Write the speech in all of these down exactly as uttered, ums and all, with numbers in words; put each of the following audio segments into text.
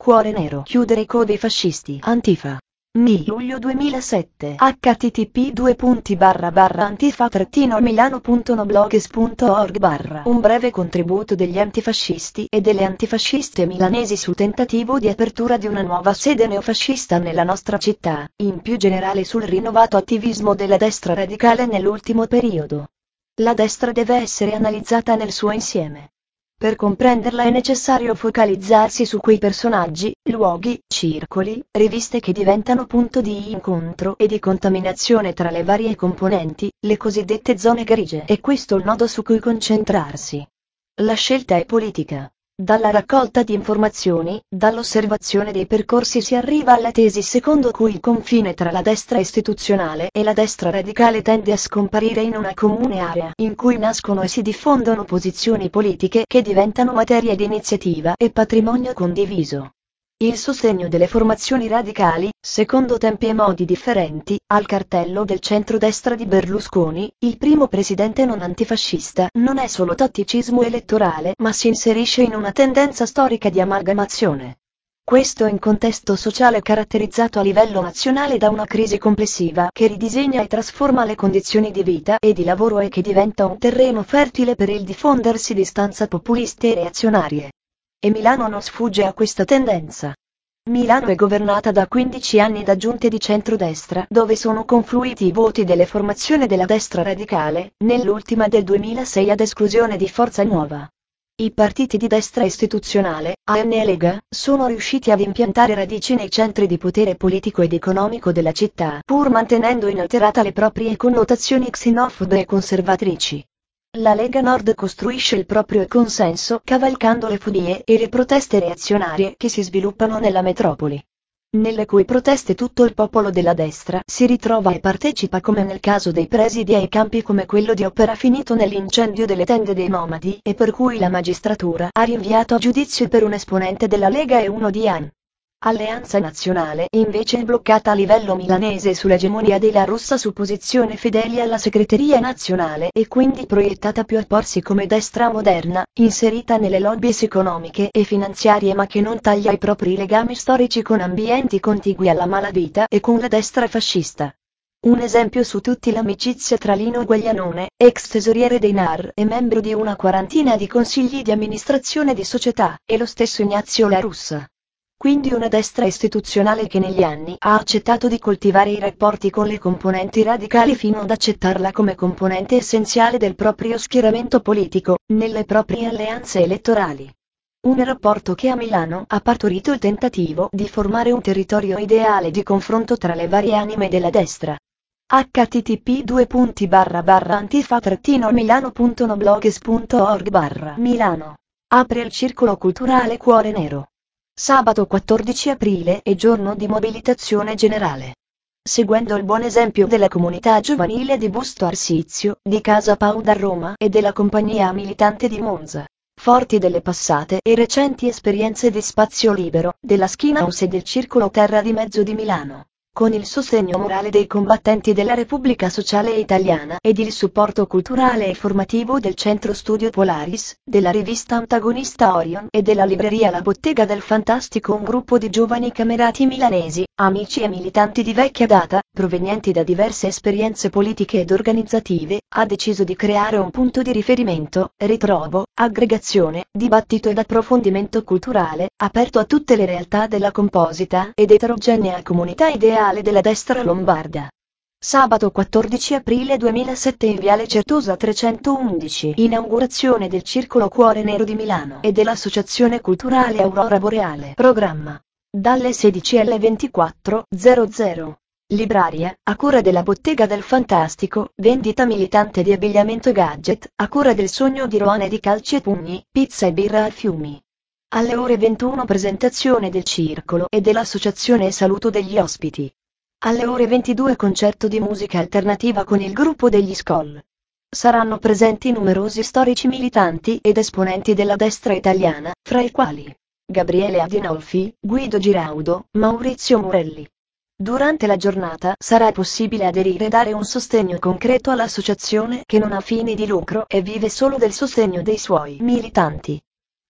Cuore Nero. Chiudere i codi fascisti. Antifa. M I luglio duemilasette. H T T P due punti barra barra antifa trattino milano punto noblogs punto org barra un breve contributo degli antifascisti e delle antifasciste milanesi sul tentativo di apertura di una nuova sede neofascista nella nostra città, in più generale sul rinnovato attivismo della destra radicale nell'ultimo periodo. La destra deve essere analizzata nel suo insieme. Per comprenderla è necessario focalizzarsi su quei personaggi, luoghi, circoli, riviste che diventano punto di incontro e di contaminazione tra le varie componenti, le cosiddette zone grigie. È questo il nodo su cui concentrarsi. La scelta è politica. Dalla raccolta di informazioni, dall'osservazione dei percorsi si arriva alla tesi secondo cui il confine tra la destra istituzionale e la destra radicale tende a scomparire in una comune area in cui nascono e si diffondono posizioni politiche che diventano materia di iniziativa e patrimonio condiviso. Il sostegno delle formazioni radicali, secondo tempi e modi differenti, al cartello del centrodestra di Berlusconi, il primo presidente non antifascista, non è solo tatticismo elettorale ma si inserisce in una tendenza storica di amalgamazione. Questo in contesto sociale caratterizzato a livello nazionale da una crisi complessiva che ridisegna e trasforma le condizioni di vita e di lavoro e che diventa un terreno fertile per il diffondersi di istanze populiste e reazionarie. E Milano non sfugge a questa tendenza. Milano è governata da quindici anni da giunte di centrodestra dove sono confluiti i voti delle formazioni della destra radicale, nell'ultima del duemilasei ad esclusione di Forza Nuova. I partiti di destra istituzionale, A N e Lega, sono riusciti ad impiantare radici nei centri di potere politico ed economico della città, pur mantenendo inalterata le proprie connotazioni xenofobe e conservatrici. La Lega Nord costruisce il proprio consenso cavalcando le fobie e le proteste reazionarie che si sviluppano nella metropoli. Nelle cui proteste tutto il popolo della destra si ritrova e partecipa come nel caso dei presidi ai campi come quello di Opera finito nell'incendio delle tende dei nomadi e per cui la magistratura ha rinviato a giudizio per un esponente della Lega e uno di A N. Alleanza Nazionale invece è bloccata a livello milanese sull'egemonia della Russa su posizione fedeli alla segreteria nazionale e quindi proiettata più a porsi come destra moderna, inserita nelle lobbies economiche e finanziarie ma che non taglia i propri legami storici con ambienti contigui alla malavita e con la destra fascista. Un esempio su tutti l'amicizia tra Lino Guaglianone, ex tesoriere dei N A R e membro di una quarantina di consigli di amministrazione di società, e lo stesso Ignazio La Russa. Quindi una destra istituzionale che negli anni ha accettato di coltivare i rapporti con le componenti radicali fino ad accettarla come componente essenziale del proprio schieramento politico, nelle proprie alleanze elettorali. Un rapporto che a Milano ha partorito il tentativo di formare un territorio ideale di confronto tra le varie anime della destra. H T T P due punti barra barra antifa trattino milano punto noblogs punto org barra Milano. Apre il circolo culturale Cuore Nero. Sabato quattordici aprile è giorno di mobilitazione generale. Seguendo il buon esempio della comunità giovanile di Busto Arsizio, di Casa Pauda a Roma e della compagnia militante di Monza, forti delle passate e recenti esperienze di spazio libero, della Skin House e del Circolo Terra di Mezzo di Milano, con il sostegno morale dei combattenti della Repubblica Sociale Italiana ed il supporto culturale e formativo del Centro Studio Polaris, della rivista antagonista Orion e della libreria La Bottega del Fantastico, un gruppo di giovani camerati milanesi, amici e militanti di vecchia data, provenienti da diverse esperienze politiche ed organizzative, ha deciso di creare un punto di riferimento, ritrovo, aggregazione, dibattito ed approfondimento culturale, aperto a tutte le realtà della composita ed eterogenea comunità ideale della destra lombarda. Sabato quattordici aprile duemilasette in Viale Certosa trecentoundici. Inaugurazione del Circolo Cuore Nero di Milano e dell'Associazione Culturale Aurora Boreale. Programma. Dalle sedici alle ventiquattro e zero zero. Libraria, a cura della Bottega del Fantastico, vendita militante di abbigliamento e gadget, a cura del Sogno di Roane di calci e pugni, pizza e birra a fiumi. Alle ore ventuno presentazione del circolo e dell'associazione e saluto degli ospiti. Alle ore ventidue concerto di musica alternativa con il gruppo degli Skoll. Saranno presenti numerosi storici militanti ed esponenti della destra italiana, fra i quali Gabriele Adinolfi, Guido Giraudo, Maurizio Morelli. Durante la giornata sarà possibile aderire e dare un sostegno concreto all'associazione che non ha fini di lucro e vive solo del sostegno dei suoi militanti.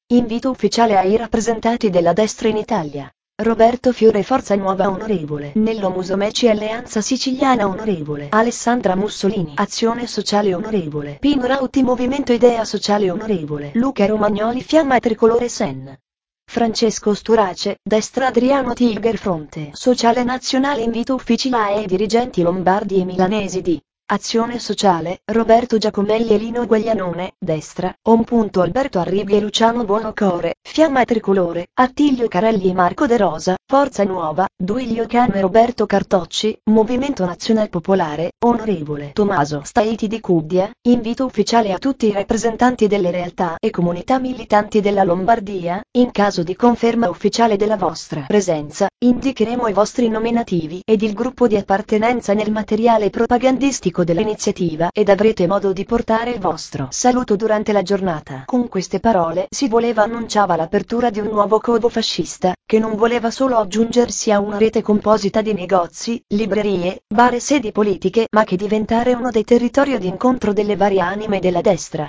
Invito ufficiale ai rappresentanti della destra in Italia. Roberto Fiore Forza Nuova onorevole. Nello Musumeci Alleanza Siciliana onorevole. Alessandra Mussolini Azione Sociale onorevole. Pino Rauti Movimento Idea Sociale onorevole. Luca Romagnoli Fiamma Tricolore Sen. Francesco Sturace, Destra Adriano Tiger Fronte Sociale Nazionale. Invito ufficiale ai dirigenti lombardi e milanesi di Azione Sociale, Roberto Giacomelli e Lino Guaglianone, Destra, On. Alberto Arrighi e Luciano Buonocore, Fiamma Tricolore, Attilio Carelli e Marco De Rosa, Forza Nuova, Duilio Cano e Roberto Cartocci, Movimento Nazionale Popolare, onorevole Tommaso Staiti di Cubdia. Invito ufficiale a tutti i rappresentanti delle realtà e comunità militanti della Lombardia, in caso di conferma ufficiale della vostra presenza, indicheremo i vostri nominativi ed il gruppo di appartenenza nel materiale propagandistico dell'iniziativa ed avrete modo di portare il vostro saluto durante la giornata. Con queste parole si voleva annunciava l'apertura di un nuovo covo fascista, che non voleva solo aggiungersi a una rete composita di negozi, librerie, bar e sedi politiche, ma che diventare uno dei territori di incontro delle varie anime della destra.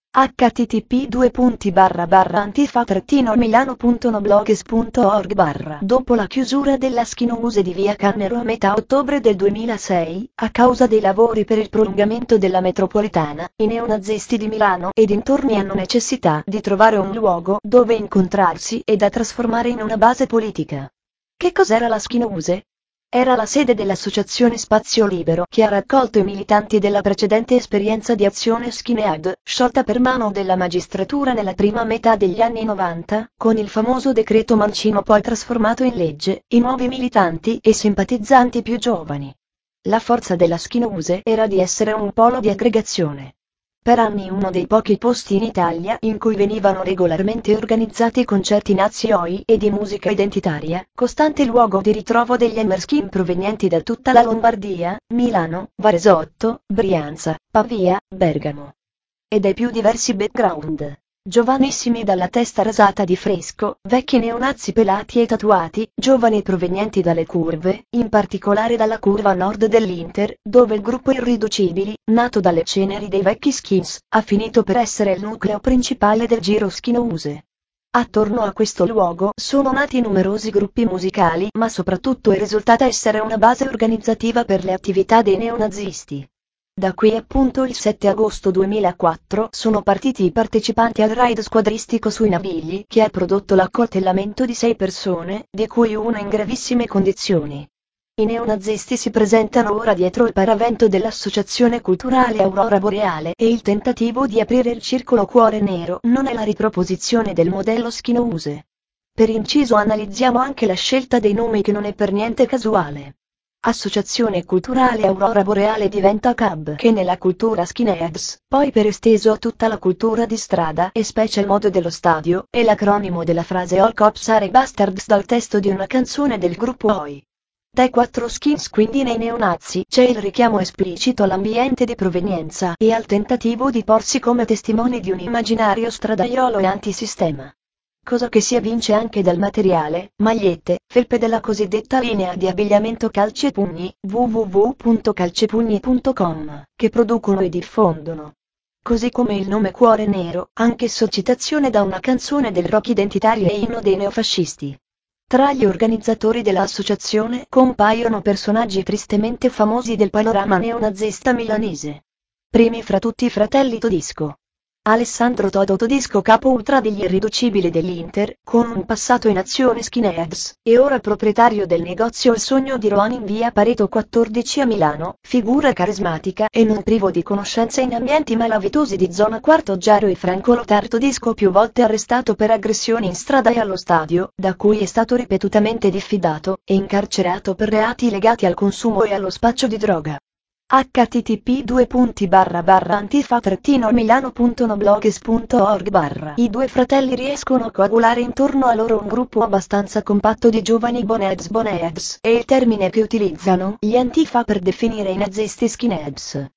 H T T P due punti barra barra antifa milano punto noblogs punto org barra Dopo la chiusura della Schinose di via Cannero a metà ottobre del duemilasei, a causa dei lavori per il prolungamento della metropolitana, i neonazisti di Milano e dintorni hanno necessità di trovare un luogo dove incontrarsi e da trasformare in una base politica. Che cos'era la Schinose? Era la sede dell'associazione Spazio Libero che ha raccolto i militanti della precedente esperienza di azione Skinhead, sciolta per mano della magistratura nella prima metà degli anni novanta, con il famoso decreto Mancino poi trasformato in legge, i nuovi militanti e simpatizzanti più giovani. La forza della Schinose era di essere un polo di aggregazione. Per anni uno dei pochi posti in Italia in cui venivano regolarmente organizzati concerti nazioi e di musica identitaria, costante luogo di ritrovo degli Hammerskin provenienti da tutta la Lombardia, Milano, Varesotto, Brianza, Pavia, Bergamo. E dai più diversi background. Giovanissimi dalla testa rasata di fresco, vecchi neonazi pelati e tatuati, giovani provenienti dalle curve, in particolare dalla curva nord dell'Inter, dove il gruppo Irriducibili, nato dalle ceneri dei vecchi Skins, ha finito per essere il nucleo principale del giro Schinose. Attorno a questo luogo sono nati numerosi gruppi musicali, ma soprattutto è risultata essere una base organizzativa per le attività dei neonazisti. Da qui appunto il sette agosto duemilaquattro sono partiti i partecipanti al raid squadristico sui Navigli che ha prodotto l'accoltellamento di sei persone, di cui una in gravissime condizioni. I neonazisti si presentano ora dietro il paravento dell'Associazione Culturale Aurora Boreale e il tentativo di aprire il circolo Cuore Nero non è la riproposizione del modello Schinose. Per inciso analizziamo anche la scelta dei nomi che non è per niente casuale. Associazione Culturale Aurora Boreale diventa C A B, che nella cultura skinheads, poi per esteso a tutta la cultura di strada e specie il modo dello stadio, è l'acronimo della frase All Cops Are Bastards dal testo di una canzone del gruppo O I. Dai quattro skins quindi nei neonazi c'è il richiamo esplicito all'ambiente di provenienza e al tentativo di porsi come testimoni di un immaginario stradaiolo e antisistema. Cosa che si evince anche dal materiale, magliette, felpe della cosiddetta linea di abbigliamento Calci e Pugni, w w w punto calcepugni punto com, che producono e diffondono. Così come il nome Cuore Nero, anch'esso citazione da una canzone del rock identitario e inno dei neofascisti. Tra gli organizzatori dell'associazione compaiono personaggi tristemente famosi del panorama neonazista milanese. Primi fra tutti i fratelli Todisco. Alessandro Toto Todisco, capo ultra degli Irriducibili dell'Inter, con un passato in azione skinheads, e ora proprietario del negozio Il Sogno di Rohan in via Pareto quattordici a Milano, figura carismatica e non privo di conoscenze in ambienti malavitosi di zona Quarto Giaro e Franco Lotar Todisco, più volte arrestato per aggressioni in strada e allo stadio, da cui è stato ripetutamente diffidato, e incarcerato per reati legati al consumo e allo spaccio di droga. H T T P due punti barra barra antifa milano punto noblogs punto org barra I due fratelli riescono a coagulare intorno a loro un gruppo abbastanza compatto di giovani boneheads boneheads è il termine che utilizzano gli antifa per definire i nazisti skinheads.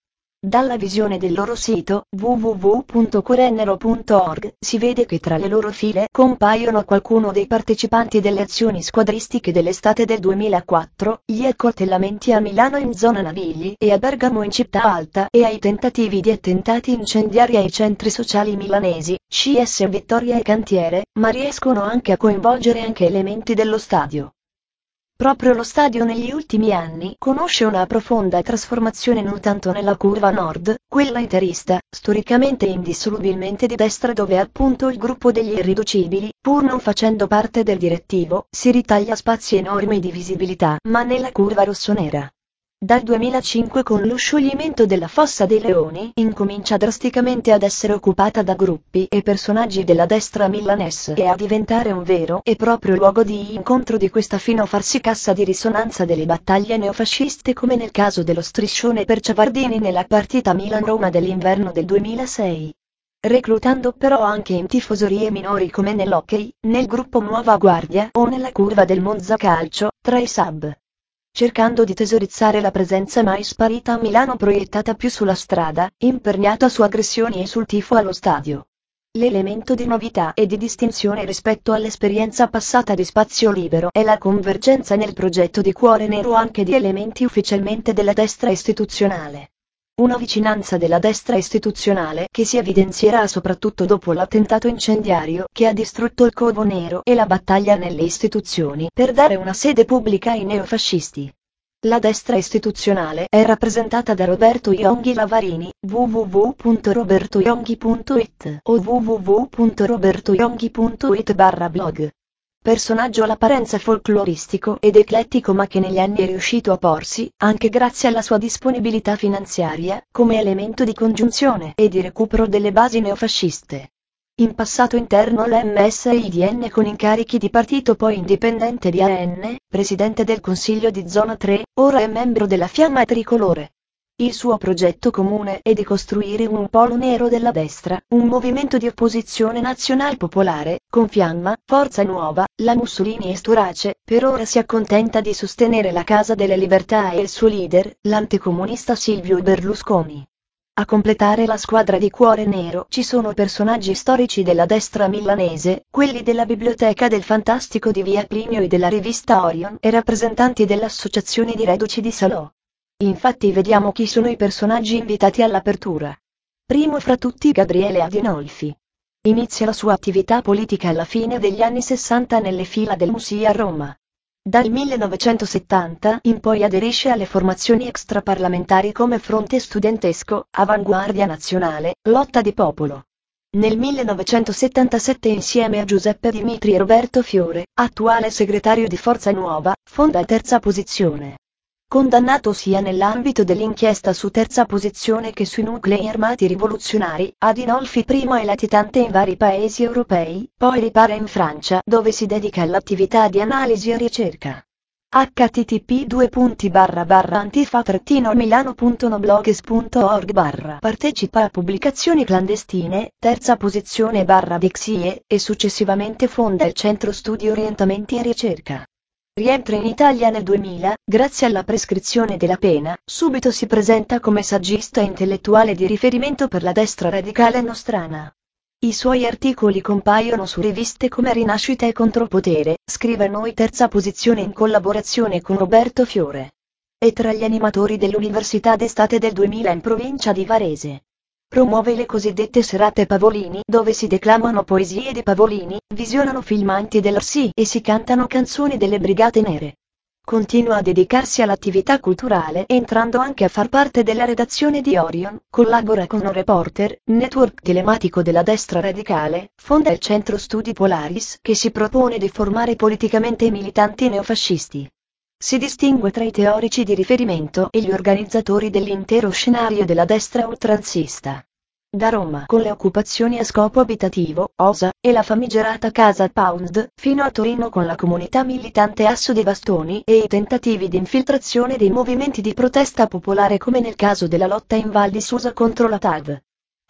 Dalla visione del loro sito, w w w punto cuorenero punto org, si vede che tra le loro file compaiono qualcuno dei partecipanti delle azioni squadristiche dell'estate del duemilaquattro, gli accoltellamenti a Milano in zona Navigli e a Bergamo in Città Alta e ai tentativi di attentati incendiari ai centri sociali milanesi, C S Vittoria e Cantiere, ma riescono anche a coinvolgere anche elementi dello stadio. Proprio lo stadio negli ultimi anni conosce una profonda trasformazione non tanto nella curva nord, quella interista, storicamente e indissolubilmente di destra dove appunto il gruppo degli irriducibili, pur non facendo parte del direttivo, si ritaglia spazi enormi di visibilità, ma nella curva rossonera. Dal duemilacinque con lo scioglimento della Fossa dei Leoni incomincia drasticamente ad essere occupata da gruppi e personaggi della destra milanese e a diventare un vero e proprio luogo di incontro di questa fino a farsi cassa di risonanza delle battaglie neofasciste come nel caso dello striscione per Ciavardini nella partita Milan-Roma dell'inverno del duemilasei. Reclutando però anche in tifoserie minori come nell'hockey, nel gruppo Nuova Guardia o nella curva del Monza Calcio, tra i sub. Cercando di tesorizzare la presenza mai sparita a Milano proiettata più sulla strada, imperniata su aggressioni e sul tifo allo stadio. L'elemento di novità e di distinzione rispetto all'esperienza passata di Spazio Libero è la convergenza nel progetto di Cuore Nero anche di elementi ufficialmente della destra istituzionale. Una vicinanza della destra istituzionale che si evidenzierà soprattutto dopo l'attentato incendiario che ha distrutto il Covo Nero e la battaglia nelle istituzioni per dare una sede pubblica ai neofascisti. La destra istituzionale è rappresentata da Roberto Ionghi Lavarini, w w w punto roberto ionghi punto it o w w w punto roberto ionghi punto it barra blog. Personaggio all'apparenza folcloristico ed eclettico ma che negli anni è riuscito a porsi, anche grazie alla sua disponibilità finanziaria, come elemento di congiunzione e di recupero delle basi neofasciste. In passato interno all'M S I D N con incarichi di partito poi indipendente di A N, presidente del Consiglio di Zona tre, ora è membro della Fiamma Tricolore. Il suo progetto comune è di costruire un polo nero della destra, un movimento di opposizione nazional popolare, con Fiamma, Forza Nuova, la Mussolini e Storace, per ora si accontenta di sostenere la Casa delle Libertà e il suo leader, l'anticomunista Silvio Berlusconi. A completare la squadra di Cuore Nero ci sono personaggi storici della destra milanese, quelli della Biblioteca del Fantastico di Via Plinio e della rivista Orion e rappresentanti dell'Associazione di Reduci di Salò. Infatti vediamo chi sono i personaggi invitati all'apertura. Primo fra tutti Gabriele Adinolfi. Inizia la sua attività politica alla fine degli anni sessanta nelle fila del M U S I a Roma. Dal millenovecentosettanta in poi aderisce alle formazioni extraparlamentari come Fronte Studentesco, Avanguardia Nazionale, Lotta di Popolo. Nel millenovecentosettantasette insieme a Giuseppe Dimitri e Roberto Fiore, attuale segretario di Forza Nuova, fonda Terza Posizione. Condannato sia nell'ambito dell'inchiesta su Terza Posizione che sui nuclei armati rivoluzionari, Adinolfi prima è latitante in vari paesi europei, poi ripara in Francia dove si dedica all'attività di analisi e ricerca. h t t p due punti barra barra antifa milano punto noblogs punto org barra partecipa a pubblicazioni clandestine, Terza Posizione barra Dexie, e successivamente fonda il Centro Studi Orientamenti e Ricerca. Rientra in Italia nel duemila, grazie alla prescrizione della pena, subito si presenta come saggista intellettuale di riferimento per la destra radicale nostrana. I suoi articoli compaiono su riviste come Rinascita e Contropotere, scrive Noi Terza Posizione in collaborazione con Roberto Fiore. È tra gli animatori dell'Università d'estate del duemila in provincia di Varese. Promuove le cosiddette serate Pavolini dove si declamano poesie di Pavolini, visionano film anti dell'R S I e si cantano canzoni delle Brigate Nere. Continua a dedicarsi all'attività culturale entrando anche a far parte della redazione di Orion, collabora con un Reporter, network telematico della destra radicale, fonda il Centro Studi Polaris che si propone di formare politicamente i militanti neofascisti. Si distingue tra i teorici di riferimento e gli organizzatori dell'intero scenario della destra oltranzista. Da Roma con le occupazioni a scopo abitativo, O S A, e la famigerata Casa Pound, fino a Torino con la comunità militante Asso dei Bastoni e i tentativi di infiltrazione dei movimenti di protesta popolare come nel caso della lotta in Val di Susa contro la T A V.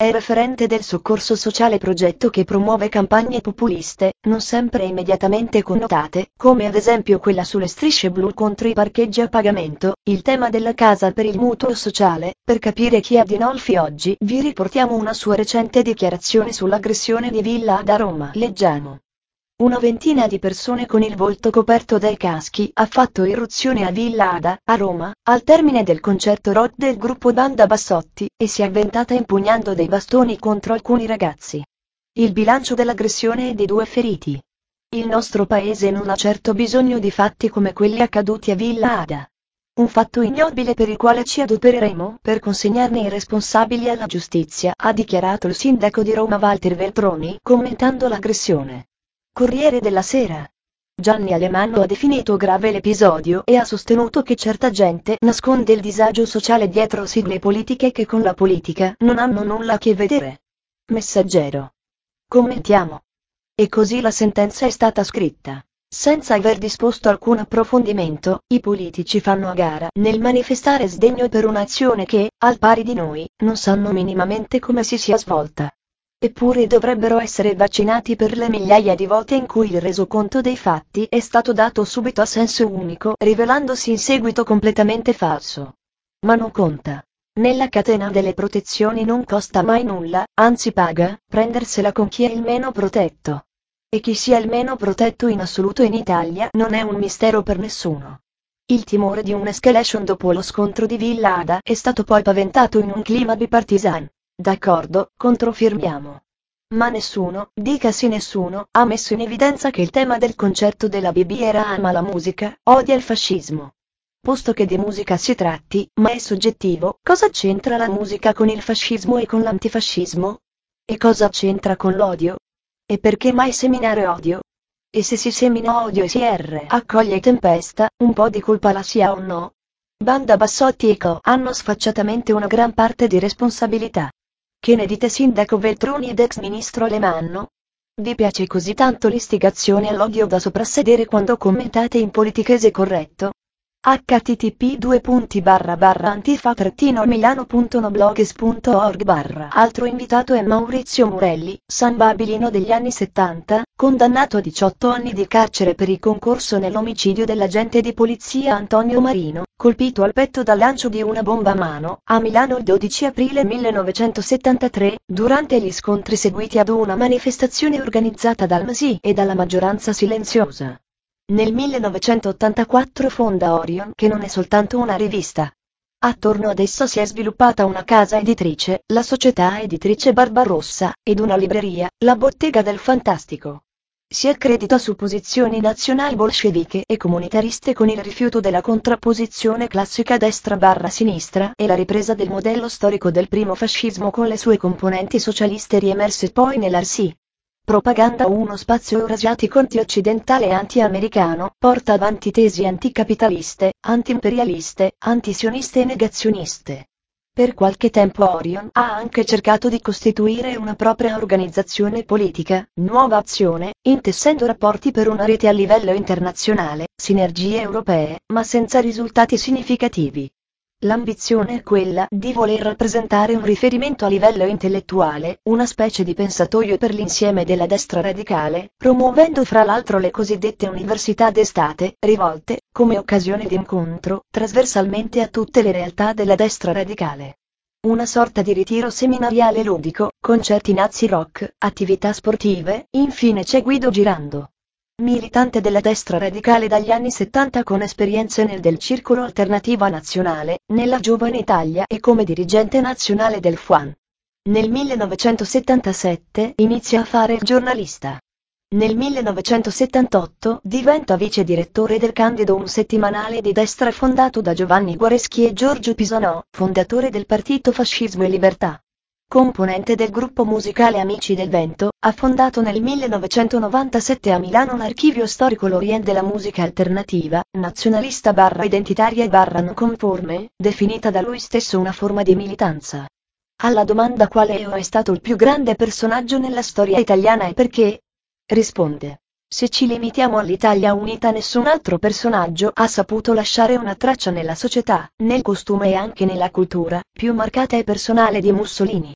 è referente del Soccorso Sociale, progetto che promuove campagne populiste, non sempre immediatamente connotate, come ad esempio quella sulle strisce blu contro i parcheggi a pagamento, il tema della casa per il mutuo sociale. Per capire chi è Adinolfi oggi vi riportiamo una sua recente dichiarazione sull'aggressione di Villa Ada a Roma. Leggiamo. Una ventina di persone con il volto coperto dai caschi ha fatto irruzione a Villa Ada, a Roma, al termine del concerto rock del gruppo Banda Bassotti, e si è avventata impugnando dei bastoni contro alcuni ragazzi. Il bilancio dell'aggressione è di due feriti. Il nostro paese non ha certo bisogno di fatti come quelli accaduti a Villa Ada. Un fatto ignobile per il quale ci adopereremo per consegnarne i responsabili alla giustizia, ha dichiarato il sindaco di Roma Walter Veltroni, commentando l'aggressione. Corriere della Sera. Gianni Alemanno ha definito grave l'episodio e ha sostenuto che certa gente nasconde il disagio sociale dietro sigle politiche che con la politica non hanno nulla a che vedere. Messaggero. Commentiamo. E così la sentenza è stata scritta. Senza aver disposto alcun approfondimento, i politici fanno a gara nel manifestare sdegno per un'azione che, al pari di noi, non sanno minimamente come si sia svolta. Eppure dovrebbero essere vaccinati per le migliaia di volte in cui il resoconto dei fatti è stato dato subito a senso unico, rivelandosi in seguito completamente falso. Ma non conta. Nella catena delle protezioni non costa mai nulla, anzi paga, prendersela con chi è il meno protetto. E chi sia il meno protetto in assoluto in Italia non è un mistero per nessuno. Il timore di un'escalation dopo lo scontro di Villa Ada è stato poi paventato in un clima bipartisan. D'accordo, controfirmiamo. Ma nessuno, dicasi nessuno, ha messo in evidenza che il tema del concerto della B B era ama la musica, odia il fascismo. Posto che di musica si tratti, ma è soggettivo, cosa c'entra la musica con il fascismo e con l'antifascismo? E cosa c'entra con l'odio? E perché mai seminare odio? E se si semina odio e si R accoglie tempesta, un po' di colpa la si ha o no? Banda Bassotti e Co. hanno sfacciatamente una gran parte di responsabilità. Che ne dite sindaco Veltroni ed ex ministro Alemanno? Vi piace così tanto l'istigazione all'odio da soprassedere quando commentate in politichese corretto? H T T P due punti barra barra antifa trattino milano punto noblogs punto org barra Altro invitato è Maurizio Murelli, San Babilino degli anni settanta, condannato a diciotto anni di carcere per il concorso nell'omicidio dell'agente di polizia Antonio Marino, colpito al petto dal lancio di una bomba a mano, a Milano il dodici aprile millenovecentosettantatré, durante gli scontri seguiti ad una manifestazione organizzata dal M S I e dalla maggioranza silenziosa. Nel millenovecentottantaquattro fonda Orion, che non è soltanto una rivista. Attorno ad essa si è sviluppata una casa editrice, la società editrice Barbarossa, ed una libreria, la Bottega del Fantastico. Si accredita su posizioni nazional-bolsceviche e comunitariste con il rifiuto della contrapposizione classica destra-sinistra e la ripresa del modello storico del primo fascismo con le sue componenti socialiste riemerse poi nell'A R S I. Propaganda uno spazio eurasiatico anti-occidentale e anti-americano, porta avanti tesi anticapitaliste, anti-imperialiste, antisioniste e negazioniste. Per qualche tempo Orion ha anche cercato di costituire una propria organizzazione politica, Nuova Azione, intessendo rapporti per una rete a livello internazionale, sinergie europee, ma senza risultati significativi. L'ambizione è quella di voler rappresentare un riferimento a livello intellettuale, una specie di pensatoio per l'insieme della destra radicale, promuovendo fra l'altro le cosiddette università d'estate, rivolte, come occasione di incontro, trasversalmente a tutte le realtà della destra radicale. Una sorta di ritiro seminariale ludico, concerti nazi rock, attività sportive, infine c'è Guido Girando. Militante della destra radicale dagli anni settanta con esperienze nel del Circolo Alternativa Nazionale, nella Giovane Italia e come dirigente nazionale del F U A N. Nel millenovecentosettantasette inizia a fare il giornalista. Nel millenovecentosettantotto diventa vice direttore del Candido, un settimanale di destra fondato da Giovanni Guareschi e Giorgio Pisonò, fondatore del partito Fascismo e Libertà. Componente del gruppo musicale Amici del Vento, ha fondato nel millenovecentonovantasette a Milano l'archivio storico L'Orient della musica alternativa, nazionalista barra identitaria e barra non conforme, definita da lui stesso una forma di militanza. Alla domanda quale è stato il più grande personaggio nella storia italiana e perché? Risponde: se ci limitiamo all'Italia unita, nessun altro personaggio ha saputo lasciare una traccia nella società, nel costume e anche nella cultura, più marcata e personale di Mussolini.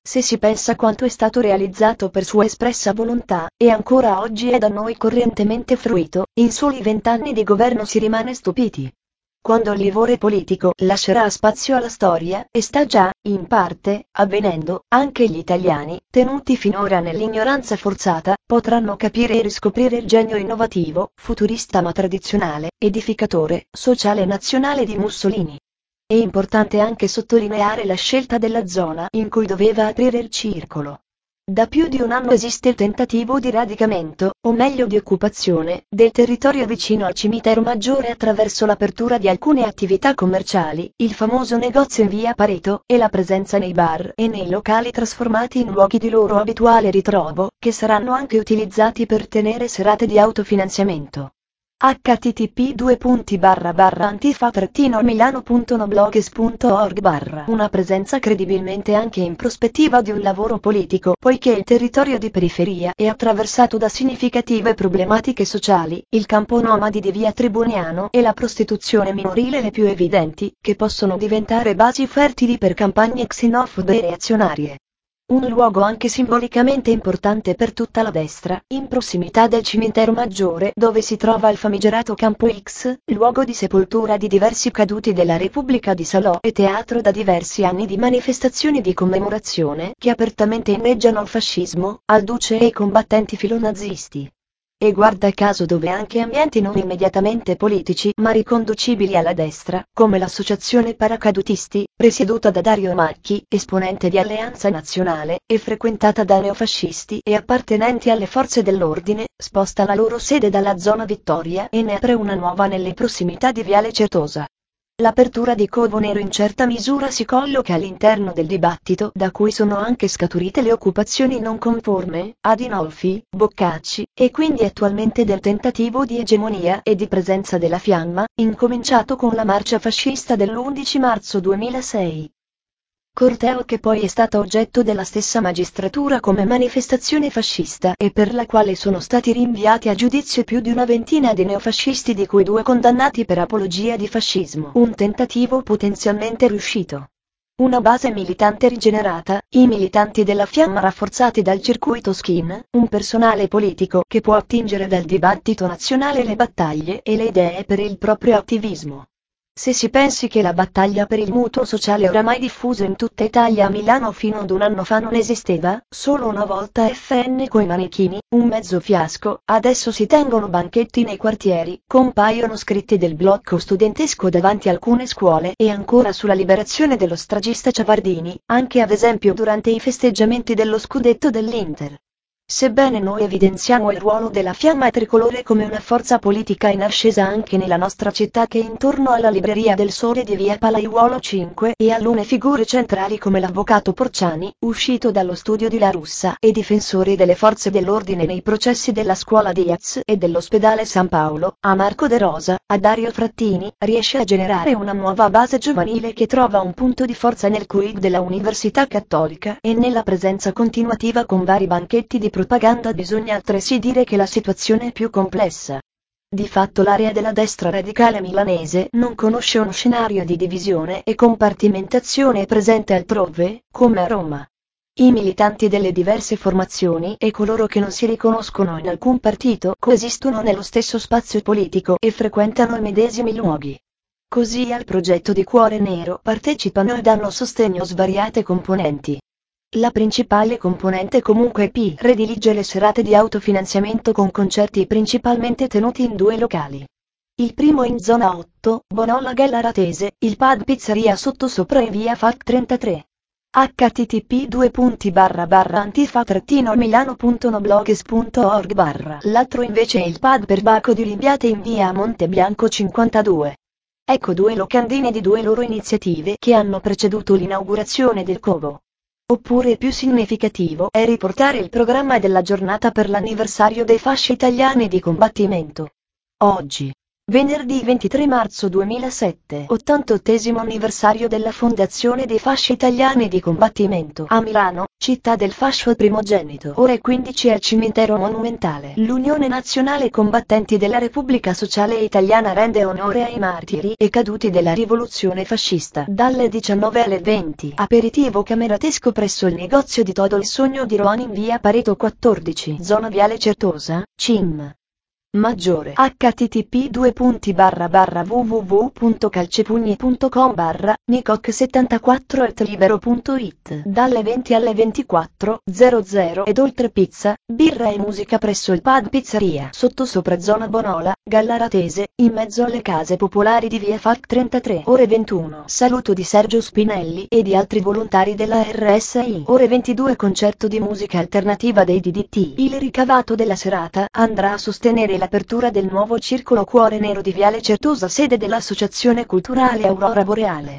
Se si pensa quanto è stato realizzato per sua espressa volontà, e ancora oggi è da noi correntemente fruito, in soli vent'anni di governo si rimane stupiti. Quando il livore politico lascerà spazio alla storia, e sta già, in parte, avvenendo, anche gli italiani, tenuti finora nell'ignoranza forzata, potranno capire e riscoprire il genio innovativo, futurista ma tradizionale, edificatore, sociale nazionale di Mussolini. È importante anche sottolineare la scelta della zona in cui doveva aprire il circolo. Da più di un anno esiste il tentativo di radicamento, o meglio di occupazione, del territorio vicino al cimitero Maggiore attraverso l'apertura di alcune attività commerciali, il famoso negozio in via Pareto, e la presenza nei bar e nei locali trasformati in luoghi di loro abituale ritrovo, che saranno anche utilizzati per tenere serate di autofinanziamento. h t t p due punti barra barra antifa milano punto noblogs punto org barra Una presenza credibilmente anche in prospettiva di un lavoro politico, poiché il territorio di periferia è attraversato da significative problematiche sociali, il campo nomadi di via Tribuniano e la prostituzione minorile le più evidenti, che possono diventare basi fertili per campagne xenofobe e reazionarie. Un luogo anche simbolicamente importante per tutta la destra, in prossimità del cimitero Maggiore dove si trova il famigerato Campo X, luogo di sepoltura di diversi caduti della Repubblica di Salò e teatro da diversi anni di manifestazioni di commemorazione che apertamente inneggiano al fascismo, al duce e ai combattenti filonazisti. E guarda caso dove anche ambienti non immediatamente politici ma riconducibili alla destra, come l'associazione Paracadutisti, presieduta da Dario Macchi, esponente di Alleanza Nazionale, e frequentata da neofascisti e appartenenti alle forze dell'ordine, sposta la loro sede dalla zona Vittoria e ne apre una nuova nelle prossimità di Viale Certosa. L'apertura di Covo Nero in certa misura si colloca all'interno del dibattito da cui sono anche scaturite le occupazioni non conforme, Adinolfi, Boccacci, e quindi attualmente del tentativo di egemonia e di presenza della fiamma, incominciato con la marcia fascista dell'undici marzo duemilasei. Corteo che poi è stata oggetto della stessa magistratura come manifestazione fascista e per la quale sono stati rinviati a giudizio più di una ventina di neofascisti di cui due condannati per apologia di fascismo. Un tentativo potenzialmente riuscito. Una base militante rigenerata, i militanti della fiamma rafforzati dal circuito Skin, un personale politico che può attingere dal dibattito nazionale le battaglie e le idee per il proprio attivismo. Se si pensi che la battaglia per il mutuo sociale oramai diffuso in tutta Italia a Milano fino ad un anno fa non esisteva, solo una volta F N coi manichini, un mezzo fiasco, adesso si tengono banchetti nei quartieri, compaiono scritti del blocco studentesco davanti a alcune scuole e ancora sulla liberazione dello stragista Ciavardini, anche ad esempio durante i festeggiamenti dello scudetto dell'Inter. Sebbene noi evidenziamo il ruolo della fiamma tricolore come una forza politica in ascesa anche nella nostra città che intorno alla Libreria del Sole di via Palaiuolo cinque e alcune figure centrali come l'avvocato Porciani, uscito dallo studio di La Russa e difensore delle forze dell'ordine nei processi della scuola Diaz e dell'ospedale San Paolo, a Marco De Rosa, a Dario Frattini, riesce a generare una nuova base giovanile che trova un punto di forza nel quid della Università Cattolica e nella presenza continuativa con vari banchetti di propaganda. Bisogna altresì dire che la situazione è più complessa. Di fatto l'area della destra radicale milanese non conosce uno scenario di divisione e compartimentazione presente altrove, come a Roma. I militanti delle diverse formazioni e coloro che non si riconoscono in alcun partito coesistono nello stesso spazio politico e frequentano i medesimi luoghi. Così al progetto di Cuore Nero partecipano e danno sostegno svariate componenti. La principale componente comunque P predilige le serate di autofinanziamento con concerti principalmente tenuti in due locali. Il primo in zona otto, Bonola Gallaratese, il pub pizzeria sottosopra in via F A C trentatré. h t t p due punti barra barra antifa milano punto noblogs punto org barra L'altro invece è il pub per Baco di Olimpiate in via Montebianco cinquantadue. Ecco due locandine di due loro iniziative che hanno preceduto l'inaugurazione del Covo. Oppure più significativo è riportare il programma della giornata per l'anniversario dei fasci italiani di combattimento. Oggi, venerdì ventitré marzo duemilasette, ottantottesimo anniversario della fondazione dei fasci italiani di combattimento a Milano, Città del Fascio al Primogenito. Ore quindici al Cimitero Monumentale. L'Unione Nazionale Combattenti della Repubblica Sociale Italiana rende onore ai martiri e caduti della rivoluzione fascista. Dalle diciannove alle venti. Aperitivo cameratesco presso il negozio di Todo il Sogno di Roani in via Pareto quattordici, zona Viale Certosa, C I M. Maggiore H T T P due punti barra barra w w w punto calcepugni punto com barra nicoc settantaquattro at libero punto it. Dalle venti alle ventiquattro zero zero ed oltre pizza, birra e musica presso il Pad Pizzeria sotto sopra zona Bonola, Gallaratese, in mezzo alle case popolari di via Falc trentatré. Ore ventuno. Saluto di Sergio Spinelli e di altri volontari della R S I. Ore ventidue. Concerto di musica alternativa dei D D T. Il ricavato della serata andrà a sostenere l'apertura del nuovo Circolo Cuore Nero di Viale Certosa, sede dell'Associazione Culturale Aurora Boreale.